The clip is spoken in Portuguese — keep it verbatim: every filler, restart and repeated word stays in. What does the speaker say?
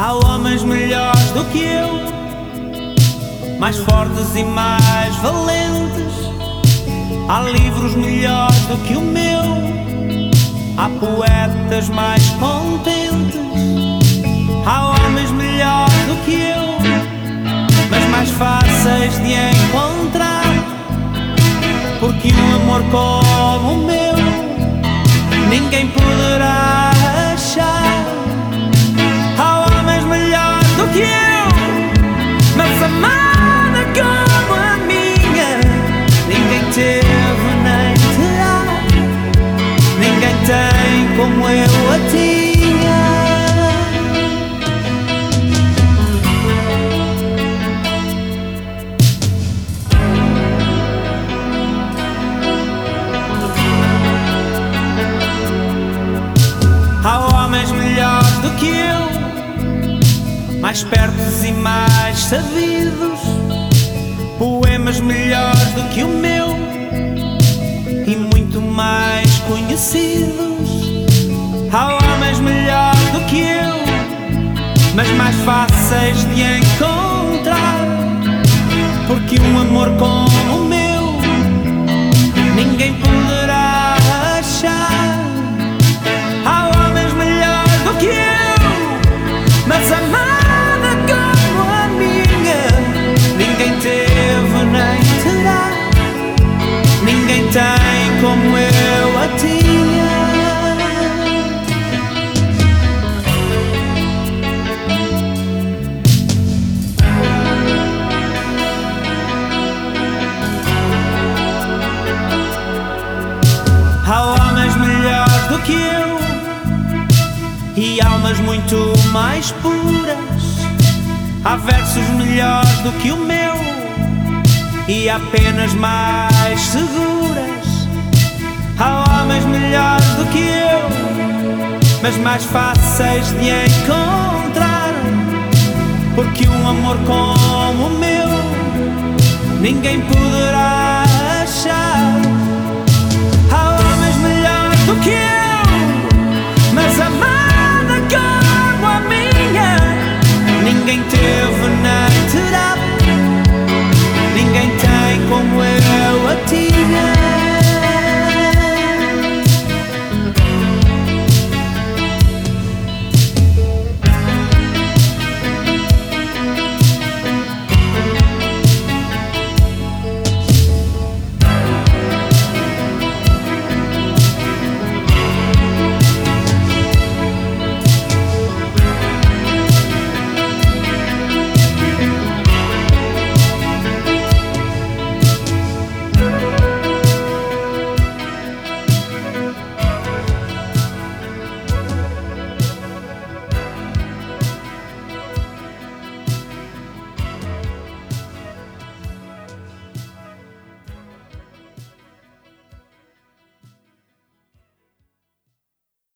Há homens melhores do que eu, mais fortes e mais valentes. Há livros melhores do que o meu, há poetas mais contentes. Há homens melhores do que eu, mas mais fáceis de encontrar, porque um amor como o meu ninguém poderá achar. Há homens melhores do que eu, mas amada como a minha ninguém teve nem terá. Ninguém tem como eu a tinha. Há homens melhores do que eu, mais espertos e mais sabidos, poemas melhores do que o meu e muito mais conhecidos. Há homens melhores do que eu, mas mais fáceis de encontrar, porque um amor como o meu ninguém poderá achar. Há homens melhores do que eu, mas amada como a minha ninguém teve nem terá. Ninguém tem como eu a tinha. Há homens melhores do que eu e almas muito mais puras. Há versos melhores do que o meu e há penas mais seguras. Há homens melhores do que eu, mas mais fáceis de encontrar, porque um amor como o meu ninguém poderá